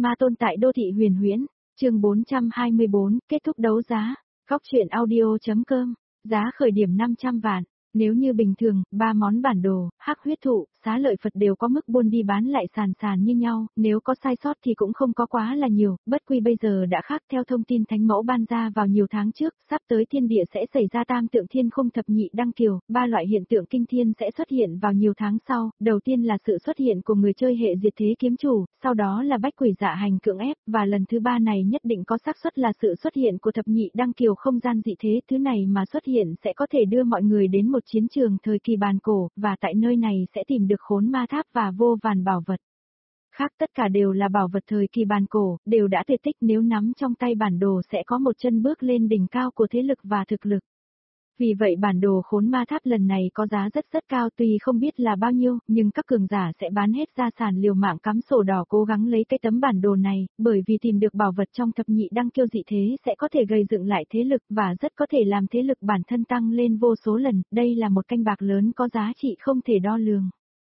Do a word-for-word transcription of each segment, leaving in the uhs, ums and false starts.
Ma tôn tại đô thị huyền huyễn, chương bốn trăm hai mươi bốn, kết thúc đấu giá, góc truyện audio.com, giá khởi điểm năm trăm vạn. Nếu như bình thường, ba món bản đồ, hắc huyết thụ, xá lợi Phật đều có mức buôn đi bán lại sàn sàn như nhau, nếu có sai sót thì cũng không có quá là nhiều, bất quy bây giờ đã khác theo thông tin thánh mẫu ban ra vào nhiều tháng trước, sắp tới thiên địa sẽ xảy ra tam tượng thiên khung thập nhị đăng kiều, ba loại hiện tượng kinh thiên sẽ xuất hiện vào nhiều tháng sau, đầu tiên là sự xuất hiện của người chơi hệ diệt thế kiếm chủ, sau đó là bách quỷ dạ hành cưỡng ép, và lần thứ ba này nhất định có xác suất là sự xuất hiện của thập nhị đăng kiều không gian dị thế, thứ này mà xuất hiện sẽ có thể đưa mọi người đến một chiến trường thời kỳ bàn cổ, và tại nơi này sẽ tìm được khốn ma tháp và vô vàn bảo vật. Khác tất cả đều là bảo vật thời kỳ bàn cổ, đều đã tuyệt tích, nếu nắm trong tay bản đồ sẽ có một chân bước lên đỉnh cao của thế lực và thực lực. Vì vậy bản đồ khốn ma tháp lần này có giá rất rất cao, tuy không biết là bao nhiêu, nhưng các cường giả sẽ bán hết gia sản liều mạng cắm sổ đỏ cố gắng lấy cái tấm bản đồ này, bởi vì tìm được bảo vật trong thập nhị đăng kiêu dị thế sẽ có thể gây dựng lại thế lực và rất có thể làm thế lực bản thân tăng lên vô số lần, đây là một canh bạc lớn có giá trị không thể đo lường.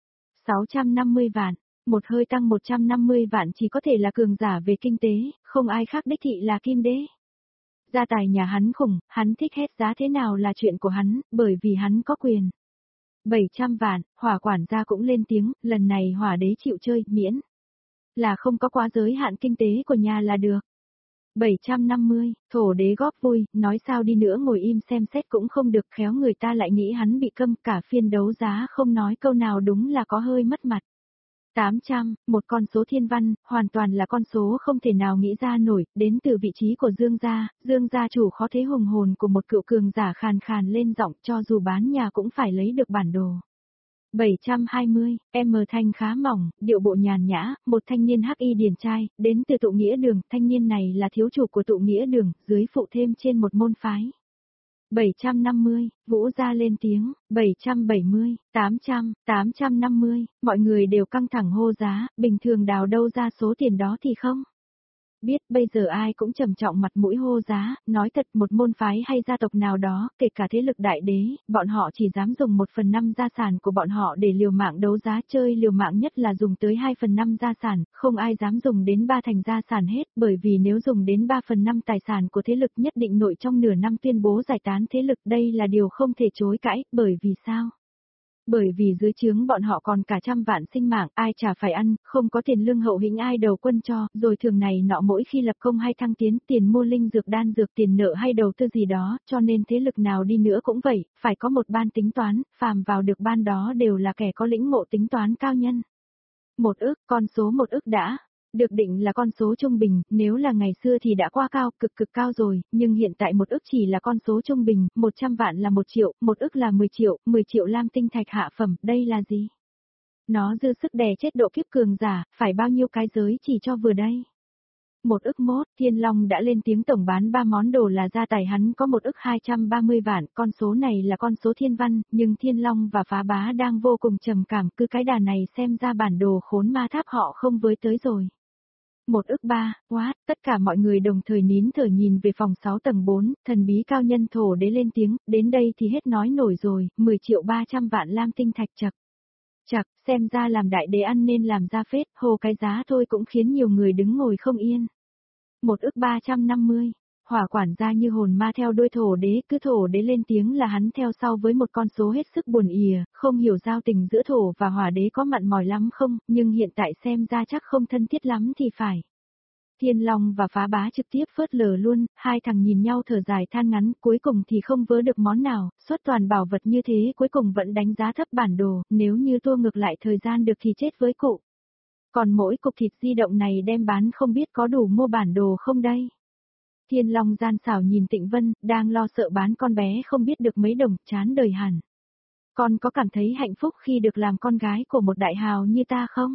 sáu trăm năm mươi vạn, một hơi tăng một trăm năm mươi vạn chỉ có thể là cường giả về kinh tế, không ai khác đích thị là kim đế. Gia tài nhà hắn khủng, hắn thích hết giá thế nào là chuyện của hắn, bởi vì hắn có quyền. bảy trăm vạn, hỏa quản gia cũng lên tiếng, lần này hỏa đế chịu chơi, miễn. Là không có quá giới hạn kinh tế của nhà là được. bảy trăm năm mươi, thổ đế góp vui, nói sao đi nữa ngồi im xem xét cũng không được, khéo người ta lại nghĩ hắn bị câm, cả phiên đấu giá không nói câu nào đúng là có hơi mất mặt. tám trăm, một con số thiên văn, hoàn toàn là con số không thể nào nghĩ ra nổi, đến từ vị trí của Dương gia, Dương gia chủ khó thế hùng hồn của một cựu cường giả khàn khàn lên giọng, cho dù bán nhà cũng phải lấy được bản đồ. bảy trăm hai mươi, em thanh khá mỏng, điệu bộ nhàn nhã, một thanh niên hắc y điển trai, đến từ tụ nghĩa đường, thanh niên này là thiếu chủ của tụ nghĩa đường, dưới phụ thêm trên một môn phái. bảy trăm năm mươi, Vũ gia lên tiếng, bảy trăm bảy mươi, tám trăm, tám trăm năm mươi, mọi người đều căng thẳng hô giá, bình thường đào đâu ra số tiền đó thì không. Biết bây giờ ai cũng trầm trọng mặt mũi hô giá, nói thật một môn phái hay gia tộc nào đó, kể cả thế lực đại đế, bọn họ chỉ dám dùng một phần năm gia sản của bọn họ để liều mạng đấu giá, chơi liều mạng nhất là dùng tới hai phần năm gia sản, không ai dám dùng đến ba thành gia sản hết, bởi vì nếu dùng đến ba phần năm tài sản của thế lực nhất định nội trong nửa năm tuyên bố giải tán thế lực, đây là điều không thể chối cãi, bởi vì sao? Bởi vì dưới trướng bọn họ còn cả trăm vạn sinh mạng, ai chả phải ăn, không có tiền lương hậu hĩnh ai đầu quân cho, rồi thường này nọ mỗi khi lập công hay thăng tiến, tiền mua linh dược đan dược, tiền nợ hay đầu tư gì đó, cho nên thế lực nào đi nữa cũng vậy, phải có một ban tính toán, phàm vào được ban đó đều là kẻ có lĩnh ngộ tính toán cao nhân. Một ức, con số một ức đã được định là con số trung bình, nếu là ngày xưa thì đã qua cao, cực cực cao rồi, nhưng hiện tại một ức chỉ là con số trung bình, một trăm vạn là một triệu, một ức là mười triệu, mười triệu lam tinh thạch hạ phẩm, đây là gì? Nó dư sức đè chết độ kiếp cường giả, phải bao nhiêu cái giới chỉ cho vừa đây? Một ức mốt, Thiên Long đã lên tiếng tổng bán ba món đồ là gia tài hắn có một ức hai trăm ba mươi vạn, con số này là con số thiên văn, nhưng Thiên Long và Phá Bá đang vô cùng trầm cảm, cứ cái đà này xem ra bản đồ khốn ma tháp họ không với tới rồi. Một ức ba, what, tất cả mọi người đồng thời nín thở nhìn về phòng sáu tầng bốn, thần bí cao nhân thổ đế lên tiếng, đến đây thì hết nói nổi rồi, mười triệu ba trăm vạn lam tinh thạch chậc. Chậc, xem ra làm đại đế ăn nên làm ra phết, hồ cái giá thôi cũng khiến nhiều người đứng ngồi không yên. Một ức ba trăm năm mươi, hỏa quản gia như hồn ma theo đuôi thổ đế, cứ thổ đế lên tiếng là hắn theo sau với một con số hết sức buồn ỉa, không hiểu giao tình giữa thổ và hỏa đế có mặn mòi lắm không, nhưng hiện tại xem ra chắc không thân thiết lắm thì phải. Thiên Long và Phá Bá trực tiếp phớt lờ luôn, hai thằng nhìn nhau thở dài than ngắn, cuối cùng thì không vớ được món nào, xuất toàn bảo vật như thế cuối cùng vẫn đánh giá thấp bản đồ, nếu như tua ngược lại thời gian được thì chết với cụ. Còn mỗi cục thịt di động này đem bán không biết có đủ mua bản đồ không đây? Thiên Long gian xảo nhìn Tịnh Vân, đang lo sợ bán con bé không biết được mấy đồng, chán đời hẳn. Con có cảm thấy hạnh phúc khi được làm con gái của một đại hào như ta không?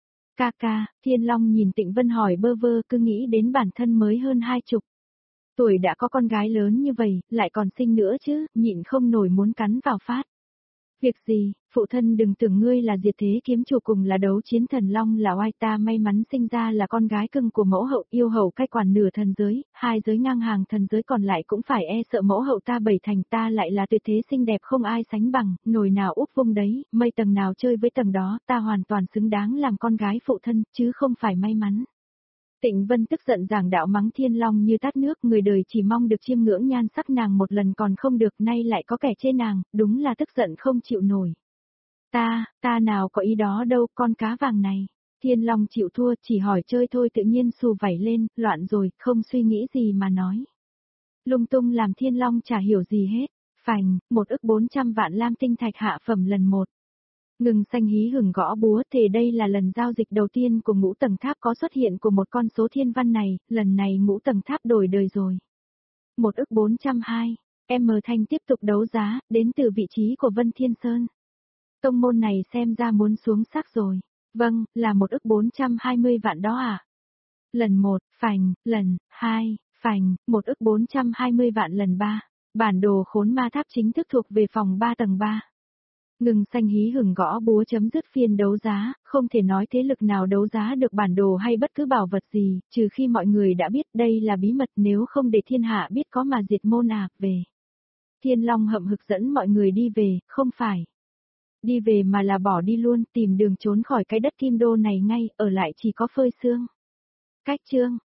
Ca ca, Thiên Long nhìn Tịnh Vân hỏi bơ vơ, cứ nghĩ đến bản thân mới hơn hai chục. Tuổi đã có con gái lớn như vậy, lại còn sinh nữa chứ, nhịn không nổi muốn cắn vào phát. Việc gì, phụ thân đừng tưởng ngươi là diệt thế kiếm chủ cùng là đấu chiến thần long là oai, ta may mắn sinh ra là con gái cưng của mẫu hậu, yêu hậu cai quản nửa thần giới, hai giới ngang hàng thần giới còn lại cũng phải e sợ mẫu hậu ta bảy thành, ta lại là tuyệt thế xinh đẹp không ai sánh bằng, nồi nào úp vung đấy, mây tầng nào chơi với tầng đó, ta hoàn toàn xứng đáng làm con gái phụ thân, chứ không phải may mắn. Tịnh Vân tức giận giảng đạo mắng Thiên Long như tát nước, người đời chỉ mong được chiêm ngưỡng nhan sắc nàng một lần còn không được, nay lại có kẻ chê nàng, đúng là tức giận không chịu nổi. Ta, ta nào có ý đó đâu, con cá vàng này. Thiên Long chịu thua, chỉ hỏi chơi thôi, tự nhiên xù vảy lên, loạn rồi, không suy nghĩ gì mà nói. Lung tung làm Thiên Long chả hiểu gì hết. Phành, một ức bốn trăm vạn lam tinh thạch hạ phẩm lần một. Ngừng xanh hí hửng gõ búa, thề đây là lần giao dịch đầu tiên của ngũ tầng tháp có xuất hiện của một con số thiên văn này, lần này ngũ tầng tháp đổi đời rồi. Một ức bốn trăm hai, M Thanh tiếp tục đấu giá, đến từ vị trí của Vân Thiên Sơn. Tông môn này xem ra muốn xuống sắc rồi. Vâng, là một ức bốn trăm hai mươi vạn đó à? Lần một, phành, lần hai, phành, một ức bốn trăm hai mươi vạn lần ba. Bản đồ khốn ma tháp chính thức thuộc về phòng ba tầng ba. Ngừng xanh hí hửng gõ búa chấm dứt phiên đấu giá, không thể nói thế lực nào đấu giá được bản đồ hay bất cứ bảo vật gì, trừ khi mọi người đã biết đây là bí mật, nếu không để thiên hạ biết có mà diệt môn à, về. Thiên Long hậm hực dẫn mọi người đi về, không phải đi về mà là bỏ đi luôn, tìm đường trốn khỏi cái đất kim đô này ngay, ở lại chỉ có phơi xương. Cách chương